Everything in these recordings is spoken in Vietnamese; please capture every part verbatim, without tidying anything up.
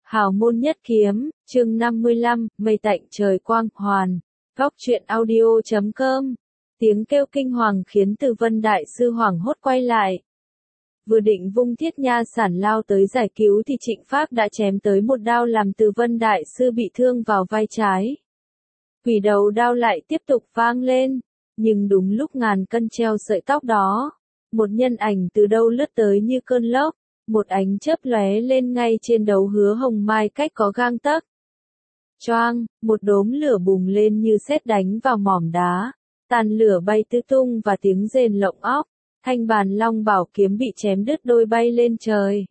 Hào môn nhất kiếm, chương năm mươi lăm, mây tạnh trời quang hoàn. Góc truyện audio chấm com. Tiếng kêu kinh hoàng khiến Từ Vân Đại Sư hoảng hốt quay lại. Vừa định vung thiết nha sản lao tới giải cứu thì Trịnh Phác đã chém tới một đao làm Từ Vân Đại Sư bị thương vào vai trái. Quỷ đầu đao lại tiếp tục vang lên, nhưng đúng lúc ngàn cân treo sợi tóc đó, một nhân ảnh từ đâu lướt tới như cơn lốc. Một ánh chớp lóe lên ngay trên đầu Hứa Hồng Mai cách có gang tấc. Choang, một đốm lửa bùng lên như sét đánh vào mỏm đá, tàn lửa bay tứ tung và tiếng rền lộng óc, thanh bàn long bảo kiếm bị chém đứt đôi bay lên trời.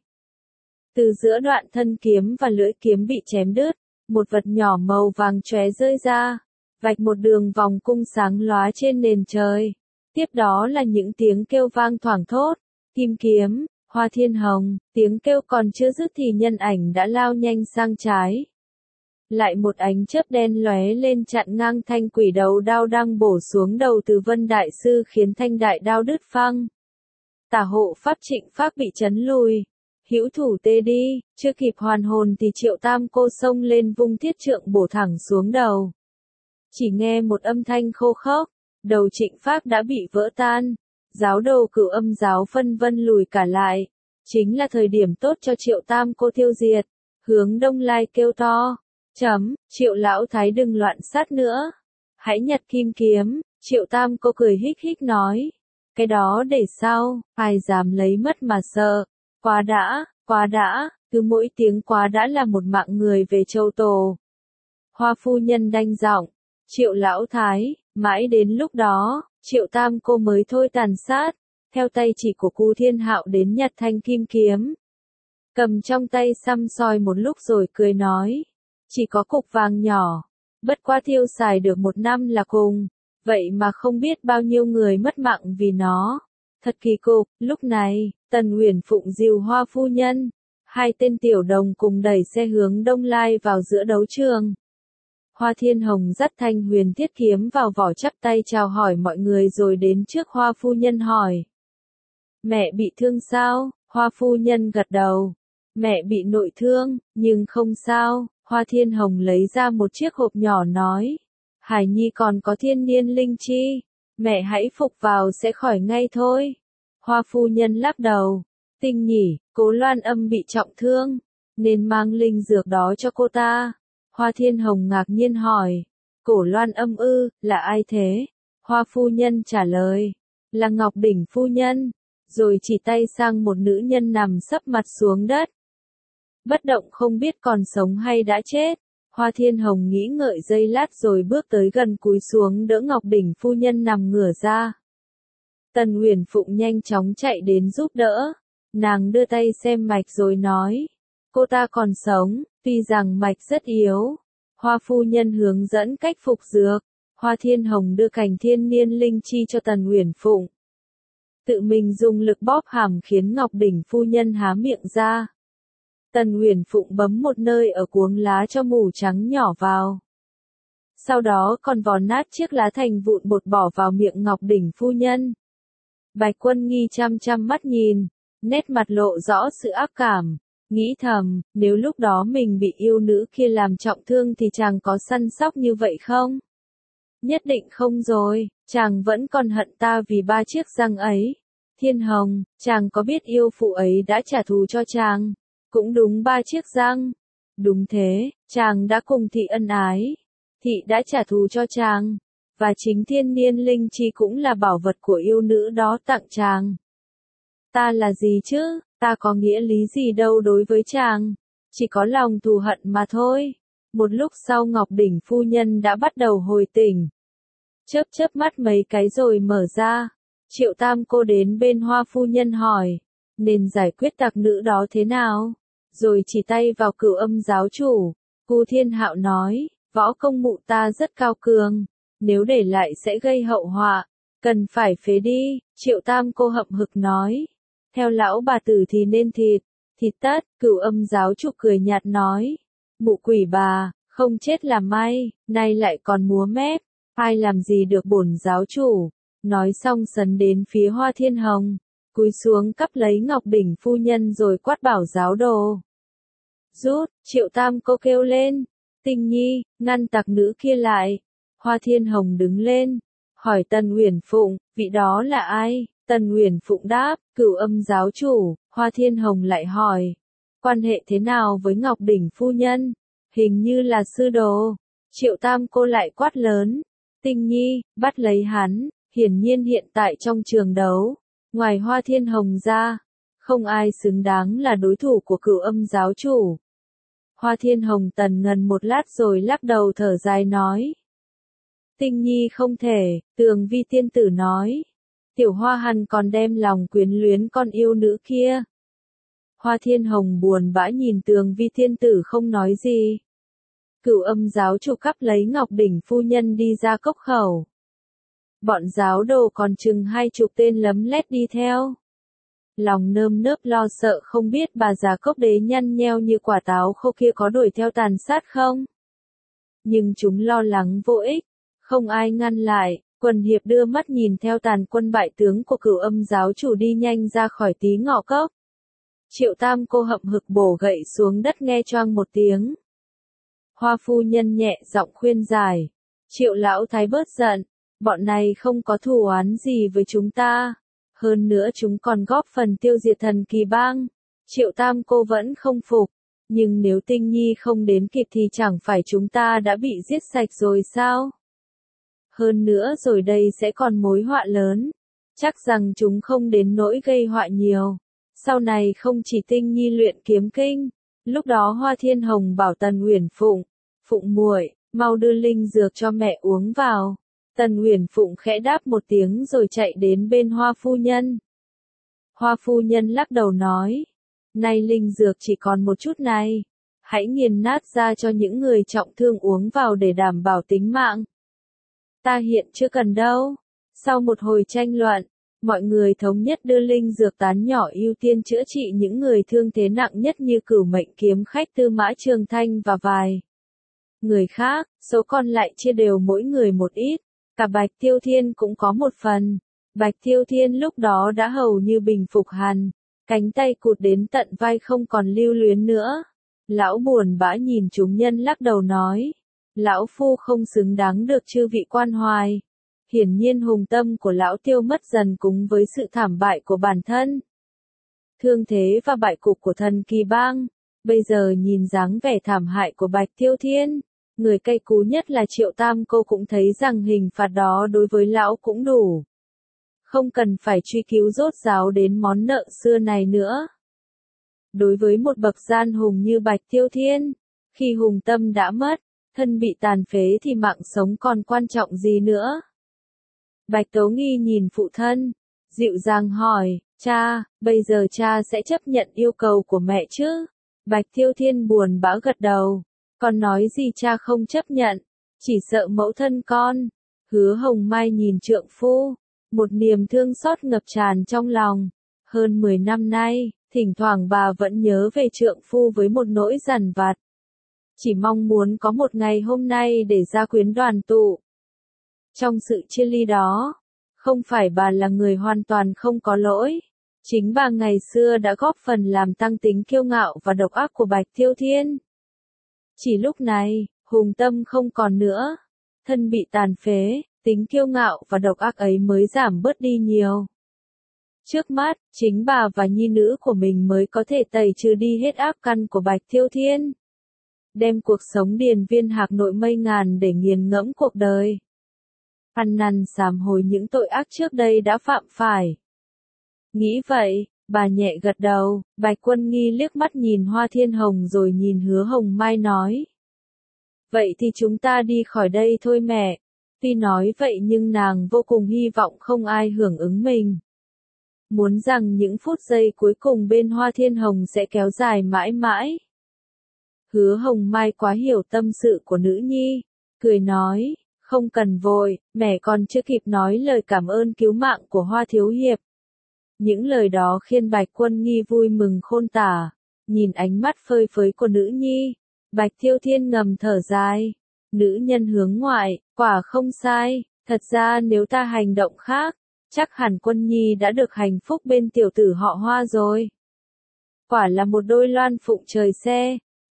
Từ giữa đoạn thân kiếm và lưỡi kiếm bị chém đứt, một vật nhỏ màu vàng chóe rơi ra, vạch một đường vòng cung sáng lóa trên nền trời. Tiếp đó là những tiếng kêu vang thoảng thốt, kim kiếm. Hoa Thiên Hồng, tiếng kêu còn chưa dứt thì nhân ảnh đã lao nhanh sang trái. Lại một ánh chớp đen lóe lên chặn ngang thanh quỷ đầu đao đang bổ xuống đầu Từ Vân Đại Sư khiến thanh đại đao đứt phăng. Tả hộ pháp Trịnh Phác bị chấn lùi. Hữu thủ tê đi, chưa kịp hoàn hồn thì Triệu Tam Cô xông lên vung thiết trượng bổ thẳng xuống đầu. Chỉ nghe một âm thanh khô khốc, đầu Trịnh Phác đã bị vỡ tan. Giáo đồ Cửu Âm giáo phân vân lùi cả lại, chính là thời điểm tốt cho Triệu Tam Cô tiêu diệt. Hướng Đông Lai kêu to, chấm, Triệu lão thái đừng loạn sát nữa, hãy nhặt kim kiếm. Triệu Tam Cô cười hích hích nói, cái đó để sau, ai dám lấy mất mà sợ, quá đã, quá đã, cứ mỗi tiếng quá đã là một mạng người về châu Tổ. Hoa phu nhân đanh giọng, Triệu lão thái, mãi đến lúc đó, Triệu Tam Cô mới thôi tàn sát, theo tay chỉ của Cú Thiên Hạo đến nhặt thanh kim kiếm. Cầm trong tay xăm soi một lúc rồi cười nói, chỉ có cục vàng nhỏ, bất quá tiêu xài được một năm là cùng, vậy mà không biết bao nhiêu người mất mạng vì nó. Thật kỳ cục, lúc này, Tần Uyển Phụng dìu Hoa phu nhân, hai tên tiểu đồng cùng đẩy xe hướng Đông Lai vào giữa đấu trường. Hoa Thiên Hồng dắt thanh huyền thiết kiếm vào vỏ chắp tay chào hỏi mọi người rồi đến trước Hoa phu nhân hỏi. Mẹ bị thương sao? Hoa phu nhân gật đầu. Mẹ bị nội thương, nhưng không sao. Hoa Thiên Hồng lấy ra một chiếc hộp nhỏ nói. Hải Nhi còn có thiên niên linh chi. Mẹ hãy phục vào sẽ khỏi ngay thôi. Hoa phu nhân lắc đầu. Tinh nhỉ, Cố Loan Âm bị trọng thương, nên mang linh dược đó cho cô ta. Hoa Thiên Hồng ngạc nhiên hỏi, Cổ Loan Âm ư, là ai thế? Hoa phu nhân trả lời, là Ngọc Đỉnh phu nhân, rồi chỉ tay sang một nữ nhân nằm sấp mặt xuống đất. Bất động không biết còn sống hay đã chết. Hoa Thiên Hồng nghĩ ngợi giây lát rồi bước tới gần cúi xuống đỡ Ngọc Đỉnh phu nhân nằm ngửa ra. Tần Uyển Phụng nhanh chóng chạy đến giúp đỡ. Nàng đưa tay xem mạch rồi nói, cô ta còn sống, tuy rằng mạch rất yếu. Hoa phu nhân hướng dẫn cách phục dược. Hoa Thiên Hồng đưa cành thiên niên linh chi cho Tần Uyển Phụng. Tự mình dùng lực bóp hàm khiến Ngọc Đỉnh phu nhân há miệng ra. Tần Uyển Phụng bấm một nơi ở cuống lá cho mủ trắng nhỏ vào. Sau đó còn vò nát chiếc lá thành vụn bột bỏ vào miệng Ngọc Đỉnh phu nhân. Bạch Quân Nghi chăm chăm mắt nhìn, nét mặt lộ rõ sự ác cảm. Nghĩ thầm, nếu lúc đó mình bị yêu nữ kia làm trọng thương thì chàng có săn sóc như vậy không? Nhất định không rồi, chàng vẫn còn hận ta vì ba chiếc răng ấy. Thiên Hồng, chàng có biết yêu phụ ấy đã trả thù cho chàng? Cũng đúng ba chiếc răng. Đúng thế, chàng đã cùng thị ân ái. Thị đã trả thù cho chàng. Và chính thiên niên linh chi cũng là bảo vật của yêu nữ đó tặng chàng. Ta là gì chứ? Ta có nghĩa lý gì đâu đối với chàng, chỉ có lòng thù hận mà thôi. Một lúc sau Ngọc Đỉnh phu nhân đã bắt đầu hồi tỉnh. Chớp chớp mắt mấy cái rồi mở ra. Triệu Tam Cô đến bên Hoa phu nhân hỏi, nên giải quyết tặc nữ đó thế nào? Rồi chỉ tay vào Cửu Âm giáo chủ. Cú Thiên Hạo nói, võ công mụ ta rất cao cường, nếu để lại sẽ gây hậu họa, cần phải phế đi. Triệu Tam Cô hậm hực nói. Theo lão bà tử thì nên thịt, thịt tất. Cửu Âm giáo chủ cười nhạt nói, mụ quỷ bà, không chết là may, nay lại còn múa mép, ai làm gì được bổn giáo chủ. Nói xong sấn đến phía Hoa Thiên Hồng, cúi xuống cắp lấy Ngọc Đỉnh phu nhân rồi quát bảo giáo đồ. Rút, Triệu Tam cô kêu lên. Tinh Nhi, ngăn tặc nữ kia lại. Hoa Thiên Hồng đứng lên, hỏi Tần Uyển Phụng, vị đó là ai? Tần Uyển Phụng đáp, Cửu Âm giáo chủ. Hoa Thiên Hồng lại hỏi, quan hệ thế nào với Ngọc Đỉnh phu nhân? Hình như là sư đồ. Triệu Tam cô lại quát lớn, Tinh Nhi, bắt lấy hắn. Hiển nhiên hiện tại trong trường đấu, ngoài Hoa Thiên Hồng ra, không ai xứng đáng là đối thủ của Cửu Âm giáo chủ. Hoa Thiên Hồng tần ngần một lát rồi lắc đầu thở dài nói, Tinh Nhi không thể. Tường Vi tiên tử nói, Tiểu Hoa Hàn còn đem lòng quyến luyến con yêu nữ kia. Hoa Thiên Hồng buồn bã nhìn Tường Vi tiên tử không nói gì. Cửu Âm giáo chủ cắp lấy Ngọc Đỉnh phu nhân đi ra cốc khẩu. Bọn giáo đồ còn chừng hai chục tên lấm lét đi theo. Lòng nơm nớp lo sợ không biết bà già cốc đế nhăn nheo như quả táo khô kia có đuổi theo tàn sát không. Nhưng chúng lo lắng vô ích, không ai ngăn lại. Quần hiệp đưa mắt nhìn theo tàn quân bại tướng của Cửu Âm giáo chủ đi nhanh ra khỏi tí ngọ cốc. Triệu Tam cô hậm hực bổ gậy xuống đất nghe choang một tiếng. Hoa phu nhân nhẹ giọng khuyên giải, Triệu lão thái bớt giận, bọn này không có thù oán gì với chúng ta. Hơn nữa chúng còn góp phần tiêu diệt Thần Kỳ bang. Triệu Tam cô vẫn không phục, nhưng nếu Tinh Nhi không đến kịp thì chẳng phải chúng ta đã bị giết sạch rồi sao? Hơn nữa rồi đây sẽ còn mối họa lớn. Chắc rằng chúng không đến nỗi gây họa nhiều. Sau này không chỉ Tinh Nhi luyện kiếm kinh. Lúc đó Hoa Thiên Hồng bảo Tần Uyển Phụng, Phụng muội, mau đưa linh dược cho mẹ uống vào. Tần Uyển Phụng khẽ đáp một tiếng rồi chạy đến bên Hoa phu nhân. Hoa phu nhân lắc đầu nói, nay linh dược chỉ còn một chút này. Hãy nghiền nát ra cho những người trọng thương uống vào để đảm bảo tính mạng. Ta hiện chưa cần đâu. Sau một hồi tranh luận, mọi người thống nhất đưa linh dược tán nhỏ ưu tiên chữa trị những người thương thế nặng nhất như Cửu Mệnh kiếm khách Tư Mã Trường Thanh và vài người khác, số còn lại chia đều mỗi người một ít. Cả Bạch Tiêu Thiên cũng có một phần. Bạch Tiêu Thiên lúc đó đã hầu như bình phục hẳn, cánh tay cụt đến tận vai không còn lưu luyến nữa. Lão buồn bã nhìn chúng nhân lắc đầu nói, lão phu không xứng đáng được chư vị quan hoài. Hiển nhiên hùng tâm của lão tiêu mất dần cùng với sự thảm bại của bản thân. Thương thế và bại cục của Thần Kỳ bang, bây giờ nhìn dáng vẻ thảm hại của Bạch Tiêu Thiên, người cay cú nhất là Triệu Tam cô cũng thấy rằng hình phạt đó đối với lão cũng đủ. Không cần phải truy cứu rốt ráo đến món nợ xưa này nữa. Đối với một bậc gian hùng như Bạch Tiêu Thiên, khi hùng tâm đã mất, thân bị tàn phế thì mạng sống còn quan trọng gì nữa. Bạch Tố Nghi nhìn phụ thân, dịu dàng hỏi, cha, bây giờ cha sẽ chấp nhận yêu cầu của mẹ chứ? Bạch Tiêu Thiên buồn bã gật đầu, con nói gì cha không chấp nhận, chỉ sợ mẫu thân con. Hứa Hồng Mai nhìn trượng phu, một niềm thương xót ngập tràn trong lòng. Hơn mười năm nay, thỉnh thoảng bà vẫn nhớ về trượng phu với một nỗi dằn vặt. Chỉ mong muốn có một ngày hôm nay để gia quyến đoàn tụ. Trong sự chia ly đó, không phải bà là người hoàn toàn không có lỗi. Chính bà ngày xưa đã góp phần làm tăng tính kiêu ngạo và độc ác của Bạch Tiêu Thiên. Chỉ lúc này, hùng tâm không còn nữa. Thân bị tàn phế, tính kiêu ngạo và độc ác ấy mới giảm bớt đi nhiều. Trước mắt, chính bà và nhi nữ của mình mới có thể tẩy trừ đi hết ác căn của Bạch Tiêu Thiên. Đem cuộc sống điền viên hạc nội mây ngàn để nghiền ngẫm cuộc đời. Ăn năn sám hối những tội ác trước đây đã phạm phải. Nghĩ vậy, bà nhẹ gật đầu. Bạch Quân Nghi liếc mắt nhìn Hoa Thiên Hồng rồi nhìn Hứa Hồng Mai nói. Vậy thì chúng ta đi khỏi đây thôi mẹ. Tuy nói vậy nhưng nàng vô cùng hy vọng không ai hưởng ứng mình. Muốn rằng những phút giây cuối cùng bên Hoa Thiên Hồng sẽ kéo dài mãi mãi. Hứa Hồng Mai quá hiểu tâm sự của nữ nhi, cười nói, không cần vội, mẹ còn chưa kịp nói lời cảm ơn cứu mạng của Hoa Thiếu Hiệp. Những lời đó khiến Bạch Quân Nghi vui mừng khôn tả, nhìn ánh mắt phơi phới của nữ nhi, Bạch Tiêu Thiên ngầm thở dài, nữ nhân hướng ngoại, quả không sai, thật ra nếu ta hành động khác, chắc hẳn Quân Nhi đã được hạnh phúc bên tiểu tử họ Hoa rồi. Quả là một đôi loan phụng trời xe.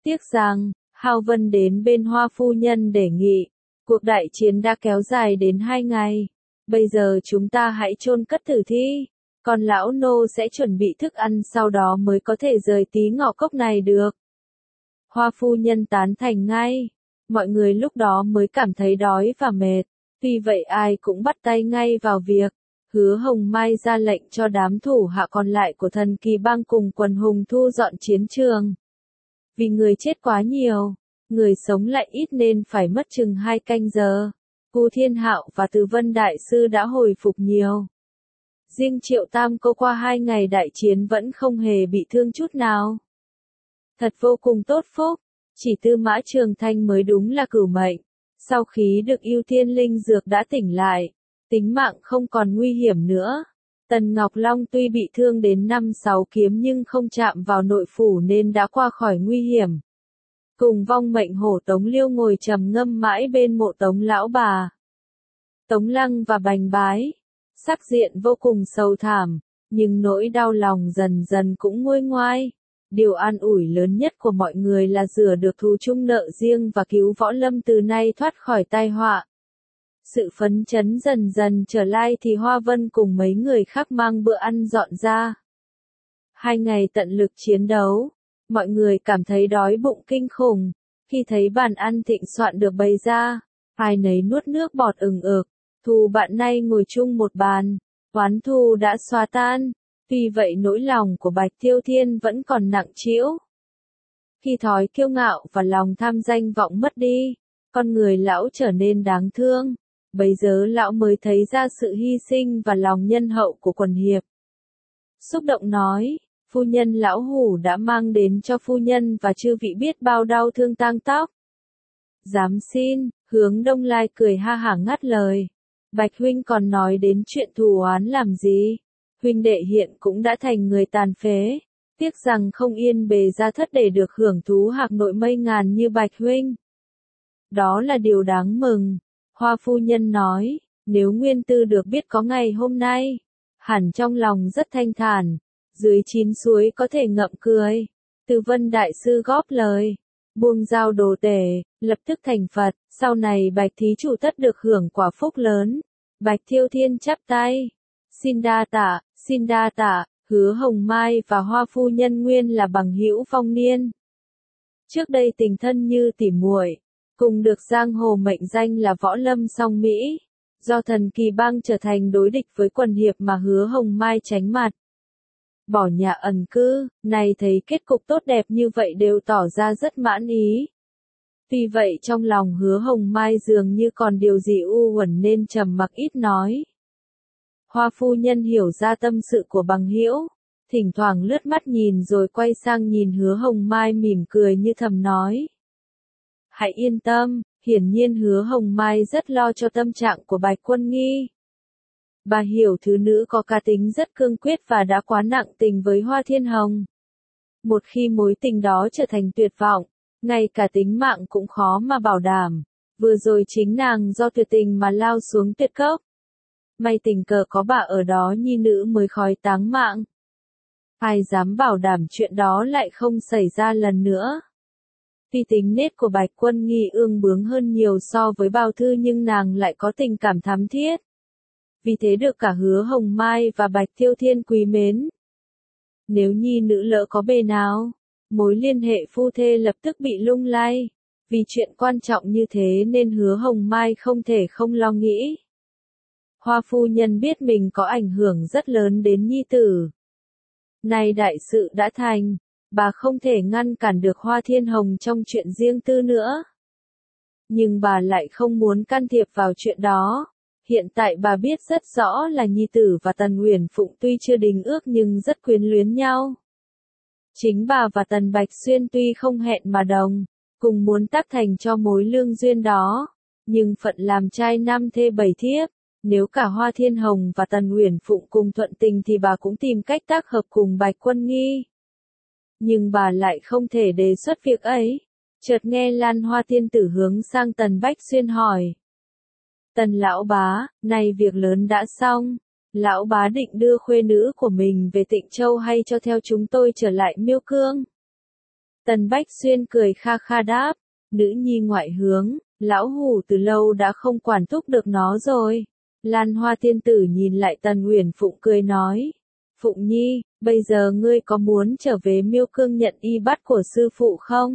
Tiếc rằng, Hao Vân đến bên Hoa phu nhân đề nghị, cuộc đại chiến đã kéo dài đến hai ngày. Bây giờ chúng ta hãy chôn cất tử thi, còn lão nô sẽ chuẩn bị thức ăn sau đó mới có thể rời tí ngọ cốc này được. Hoa phu nhân tán thành ngay, mọi người lúc đó mới cảm thấy đói và mệt, vì vậy ai cũng bắt tay ngay vào việc. Hứa Hồng Mai ra lệnh cho đám thủ hạ còn lại của Thần Kỳ Bang cùng quần hùng thu dọn chiến trường. Vì người chết quá nhiều, người sống lại ít nên phải mất chừng hai canh giờ. Cù Thiên Hạo và Từ Vân Đại Sư đã hồi phục nhiều. Riêng Triệu Tam Cô qua hai ngày đại chiến vẫn không hề bị thương chút nào. Thật vô cùng tốt phúc, chỉ Tư Mã Trường Thanh mới đúng là cửu mệnh. Sau khi được ưu tiên linh dược đã tỉnh lại, tính mạng không còn nguy hiểm nữa. Tần Ngọc Long tuy bị thương đến năm sáu kiếm nhưng không chạm vào nội phủ nên đã qua khỏi nguy hiểm. Cùng vong mệnh hổ Tống Liêu ngồi trầm ngâm mãi bên mộ Tống lão bà. Tống Lăng và Bành Bái, sắc diện vô cùng sầu thảm, nhưng nỗi đau lòng dần dần cũng nguôi ngoai. Điều an ủi lớn nhất của mọi người là rửa được thù chung nợ riêng và cứu Võ Lâm từ nay thoát khỏi tai họa. Sự phấn chấn dần dần trở lại thì Hoa Vân cùng mấy người khác mang bữa ăn dọn ra. Hai ngày tận lực chiến đấu, mọi người cảm thấy đói bụng kinh khủng. Khi thấy bàn ăn thịnh soạn được bày ra, ai nấy nuốt nước bọt ừng ực. Thù bạn nay ngồi chung một bàn, oán thù đã xóa tan. Tuy vậy nỗi lòng của Bạch Tiêu Thiên vẫn còn nặng trĩu. Khi thói kiêu ngạo và lòng tham danh vọng mất đi, con người lão trở nên đáng thương. Bấy giờ lão mới thấy ra sự hy sinh và lòng nhân hậu của quần hiệp. Xúc động nói, phu nhân lão hủ đã mang đến cho phu nhân và chư vị biết bao đau thương tang tóc. Dám xin, Hướng Đông Lai cười ha hả ngắt lời. Bạch huynh còn nói đến chuyện thù oán làm gì? Huynh đệ hiện cũng đã thành người tàn phế. Tiếc rằng không yên bề gia thất để được hưởng thú hạc nội mây ngàn như Bạch huynh. Đó là điều đáng mừng. Hoa phu nhân nói, nếu Nguyên Tư được biết có ngày hôm nay, hẳn trong lòng rất thanh thản, dưới chín suối có thể ngậm cười. Từ Vân Đại Sư góp lời, buông dao đồ tể, lập tức thành Phật, sau này Bạch thí chủ tất được hưởng quả phúc lớn. Bạch Thiêu Thiên chắp tay, xin đa tạ, xin đa tạ. Hứa Hồng Mai và Hoa phu nhân nguyên là bằng hữu phong niên. Trước đây tình thân như tỉ muội, cùng được giang hồ mệnh danh là Võ Lâm song Mỹ. Do Thần Kỳ Bang trở thành đối địch với quần hiệp mà Hứa Hồng Mai tránh mặt. Bỏ nhà ẩn cư, này thấy kết cục tốt đẹp như vậy đều tỏ ra rất mãn ý. Tuy vậy trong lòng Hứa Hồng Mai dường như còn điều gì u uẩn nên trầm mặc ít nói. Hoa phu nhân hiểu ra tâm sự của bằng hữu, thỉnh thoảng lướt mắt nhìn rồi quay sang nhìn Hứa Hồng Mai mỉm cười như thầm nói. Hãy yên tâm, hiển nhiên Hứa Hồng Mai rất lo cho tâm trạng của Bạch Quân Nghi. Bà hiểu thứ nữ có cá tính rất cương quyết và đã quá nặng tình với Hoa Thiên Hồng. Một khi mối tình đó trở thành tuyệt vọng, ngay cả tính mạng cũng khó mà bảo đảm. Vừa rồi chính nàng do tuyệt tình mà lao xuống tuyệt cốc. May tình cờ có bà ở đó nhi nữ mới khói táng mạng. Ai dám bảo đảm chuyện đó lại không xảy ra lần nữa. Tuy tính nết của Bạch Quân Nghi ương bướng hơn nhiều so với Bao Thư nhưng nàng lại có tình cảm thắm thiết. Vì thế được cả Hứa Hồng Mai và Bạch Thiêu Thiên quý mến. Nếu nhi nữ lỡ có bề nào, mối liên hệ phu thê lập tức bị lung lay. Vì chuyện quan trọng như thế nên Hứa Hồng Mai không thể không lo nghĩ. Hoa phu nhân biết mình có ảnh hưởng rất lớn đến nhi tử. Nay đại sự đã thành, bà không thể ngăn cản được Hoa Thiên Hồng trong chuyện riêng tư nữa. Nhưng bà lại không muốn can thiệp vào chuyện đó. Hiện tại bà biết rất rõ là nhi tử và Tần Uyển Phụng tuy chưa đính ước nhưng rất quyến luyến nhau. Chính bà và Tần Bạch Xuyên tuy không hẹn mà đồng, cùng muốn tác thành cho mối lương duyên đó, nhưng phận làm trai năm thê bảy thiếp, nếu cả Hoa Thiên Hồng và Tần Uyển Phụng cùng thuận tình thì bà cũng tìm cách tác hợp cùng Bạch Quân Nghi. Nhưng bà lại không thể đề xuất việc ấy. Chợt nghe Lan Hoa Tiên Tử hướng sang Tần Bách Xuyên hỏi. Tần lão bá, nay việc lớn đã xong, lão bá định đưa khuê nữ của mình về Tịnh Châu hay cho theo chúng tôi trở lại Miêu Cương? Tần Bách Xuyên cười kha kha đáp, nữ nhi ngoại hướng, lão hủ từ lâu đã không quản thúc được nó rồi. Lan Hoa tiên tử nhìn lại Tần Uyển Phụng cười nói, Phụng Nhi, bây giờ ngươi có muốn trở về Miêu Cương nhận y bát của sư phụ không?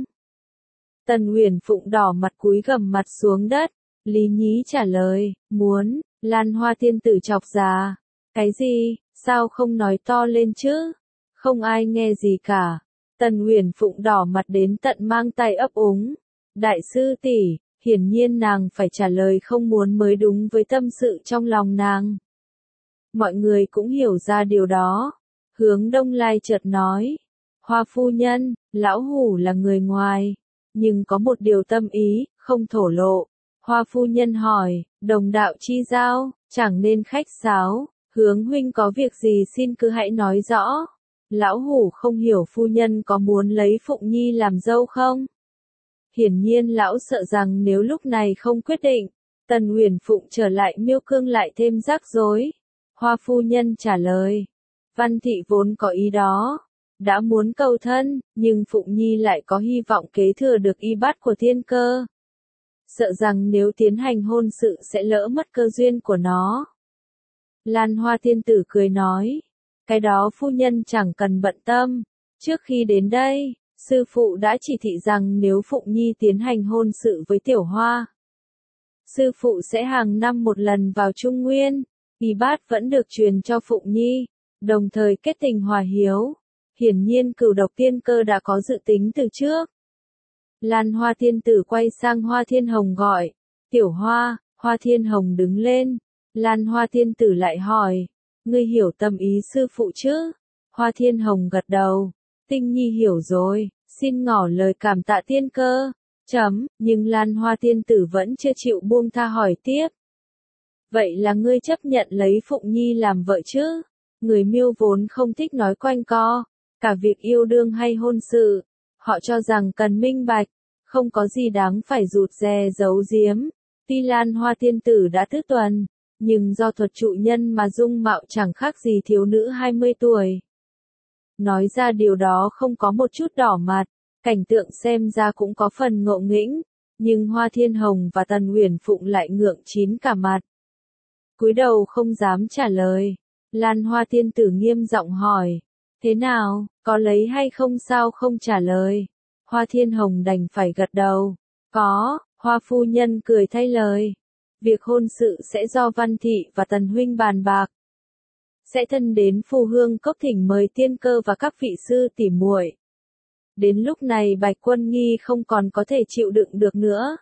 Tần Uyển Phụng đỏ mặt cúi gằm mặt xuống đất, Lý Nhí trả lời, muốn. Lan Hoa tiên tử chọc già, cái gì, sao không nói to lên chứ? Không ai nghe gì cả. Tần Uyển Phụng đỏ mặt đến tận mang tay ấp úng. Đại sư tỷ, hiển nhiên nàng phải trả lời không muốn mới đúng với tâm sự trong lòng nàng. Mọi người cũng hiểu ra điều đó. Hướng Đông Lai chợt nói, Hoa phu nhân, lão hủ là người ngoài, nhưng có một điều tâm ý, không thổ lộ. Hoa phu nhân hỏi, đồng đạo chi giao, chẳng nên khách sáo, Hướng huynh có việc gì xin cứ hãy nói rõ. Lão hủ không hiểu phu nhân có muốn lấy Phụng Nhi làm dâu không? Hiển nhiên lão sợ rằng nếu lúc này không quyết định, Tần Uyển Phụng trở lại Miêu Cương lại thêm rắc rối. Hoa phu nhân trả lời, Văn thị vốn có ý đó, đã muốn cầu thân, nhưng Phụng Nhi lại có hy vọng kế thừa được y bát của thiên cơ. Sợ rằng nếu tiến hành hôn sự sẽ lỡ mất cơ duyên của nó. Lan Hoa tiên tử cười nói, cái đó phu nhân chẳng cần bận tâm. Trước khi đến đây, sư phụ đã chỉ thị rằng nếu Phụng Nhi tiến hành hôn sự với Tiểu Hoa, sư phụ sẽ hàng năm một lần vào Trung Nguyên, y bát vẫn được truyền cho Phụng Nhi, đồng thời kết tình hòa hiếu. Hiển nhiên Cửu Độc tiên cơ đã có dự tính từ trước. Lan Hoa tiên tử quay sang Hoa Thiên Hồng gọi, Tiểu Hoa. Hoa Thiên Hồng đứng lên. Lan Hoa tiên tử lại hỏi, ngươi hiểu tâm ý sư phụ chứ? Hoa Thiên Hồng gật đầu, Tinh Nhi hiểu rồi, xin ngỏ lời cảm tạ tiên cơ. Chấm, nhưng Lan Hoa tiên tử vẫn chưa chịu buông tha hỏi tiếp. Vậy là ngươi chấp nhận lấy Phụng Nhi làm vợ chứ? Người Miêu vốn không thích nói quanh co, cả việc yêu đương hay hôn sự, họ cho rằng cần minh bạch, không có gì đáng phải rụt rè giấu giếm. Tuy Lan Hoa tiên tử đã tứ tuần, nhưng do thuật trụ nhân mà dung mạo chẳng khác gì thiếu nữ hai mươi tuổi. Nói ra điều đó không có một chút đỏ mặt, cảnh tượng xem ra cũng có phần ngộ nghĩnh, nhưng Hoa Thiên Hồng và Tần Uyển Phụng lại ngượng chín cả mặt. Cúi đầu không dám trả lời. Lan Hoa tiên tử nghiêm giọng hỏi, thế nào, có lấy hay không sao không trả lời? Hoa Thiên Hồng đành phải gật đầu, có. Hoa phu nhân cười thay lời, việc hôn sự sẽ do Văn thị và Tần huynh bàn bạc. Sẽ thân đến Phù Hương Cốc thỉnh mời tiên cơ và các vị sư tỷ muội. Đến lúc này Bạch Quân Nghi không còn có thể chịu đựng được nữa.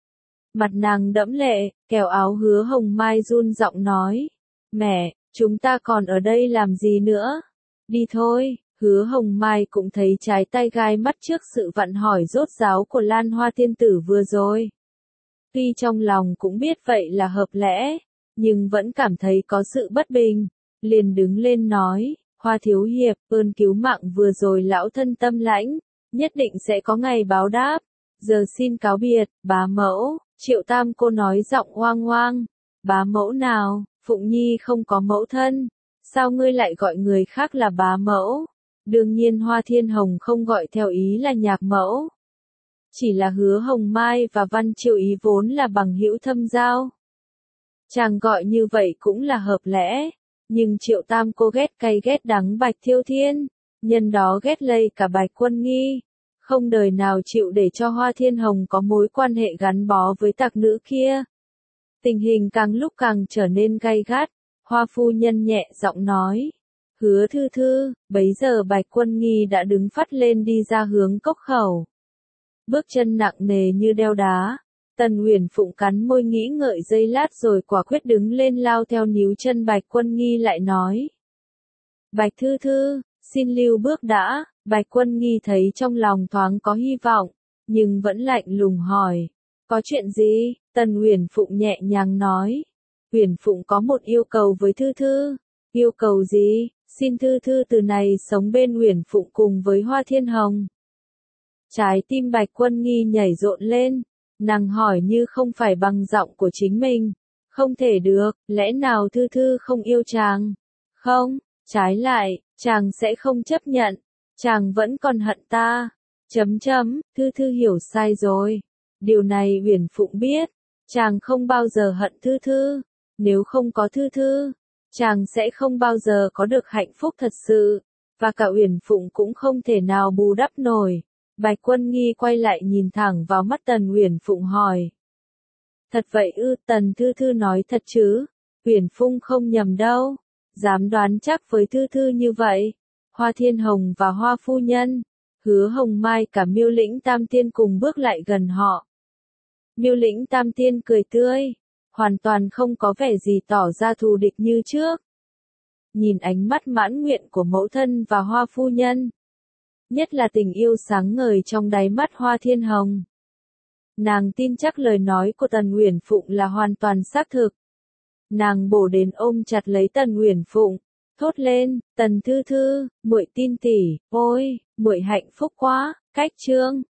Mặt nàng đẫm lệ, kẻo áo Hứa Hồng Mai run giọng nói, mẹ, chúng ta còn ở đây làm gì nữa? Đi thôi. Hứa Hồng Mai cũng thấy trái tay gai mắt trước sự vặn hỏi rốt ráo của Lan Hoa tiên tử vừa rồi. Tuy trong lòng cũng biết vậy là hợp lẽ, nhưng vẫn cảm thấy có sự bất bình, liền đứng lên nói, Hoa thiếu hiệp, ơn cứu mạng vừa rồi lão thân tâm lãnh, nhất định sẽ có ngày báo đáp. Giờ xin cáo biệt, bá mẫu. Triệu Tam cô nói giọng oang oang, bá mẫu nào, Phụng Nhi không có mẫu thân, sao ngươi lại gọi người khác là bá mẫu? Đương nhiên Hoa Thiên Hồng không gọi theo ý là nhạc mẫu. Chỉ là Hứa Hồng Mai và Văn Triệu Ý vốn là bằng hữu thâm giao. Chàng gọi như vậy cũng là hợp lẽ, nhưng Triệu Tam cô ghét cay ghét đắng Bạch Thiêu Thiên, nhân đó ghét lây cả Bạch Quân Nghi, không đời nào chịu để cho Hoa Thiên Hồng có mối quan hệ gắn bó với tặc nữ kia. Tình hình càng lúc càng trở nên gay gắt, Hoa phu nhân nhẹ giọng nói, Hứa thư thư. Bấy giờ Bạch Quân Nghi đã đứng phắt lên đi ra hướng cốc khẩu. Bước chân nặng nề như đeo đá. Tần Uyển Phụng cắn môi nghĩ ngợi giây lát rồi quả quyết đứng lên lao theo níu chân Bạch Quân Nghi lại nói. Bạch thư thư, xin lưu bước đã. Bạch Quân Nghi thấy trong lòng thoáng có hy vọng, nhưng vẫn lạnh lùng hỏi. Có chuyện gì? Tần Uyển Phụng nhẹ nhàng nói. Uyển Phụng có một yêu cầu với thư thư. Yêu cầu gì? Xin thư thư từ này sống bên Uyển Phụng cùng với Hoa Thiên Hồng. Trái tim Bạch Quân Nghi nhảy rộn lên, nàng hỏi như không phải bằng giọng của chính mình. Không thể được, lẽ nào thư thư không yêu chàng? Không, trái lại, chàng sẽ không chấp nhận, chàng vẫn còn hận ta. Chấm chấm, Thư Thư hiểu sai rồi. Điều này Uyển Phụng biết, chàng không bao giờ hận Thư Thư, nếu không có Thư Thư, chàng sẽ không bao giờ có được hạnh phúc thật sự, và cả Uyển Phụng cũng không thể nào bù đắp nổi. Bạch Quân Nghi quay lại nhìn thẳng vào mắt Tần Uyển Phụng hỏi. Thật vậy ư? Tần Thư Thư nói thật chứ? Uyển Phụng không nhầm đâu, dám đoán chắc với Thư Thư như vậy. Hoa Thiên Hồng và Hoa Phu Nhân, Hứa Hồng Mai cả Miêu Lĩnh Tam Tiên cùng bước lại gần họ. Miêu Lĩnh Tam Tiên cười tươi, hoàn toàn không có vẻ gì tỏ ra thù địch như trước. Nhìn ánh mắt mãn nguyện của mẫu thân và Hoa Phu Nhân, nhất là tình yêu sáng ngời trong đáy mắt Hoa Thiên Hồng. Nàng tin chắc lời nói của Tần Uyển Phụng là hoàn toàn xác thực. Nàng bổ đến ôm chặt lấy Tần Uyển Phụng, thốt lên, Tần Thư Thư, muội tin tỷ, ôi, muội hạnh phúc quá, cách chương.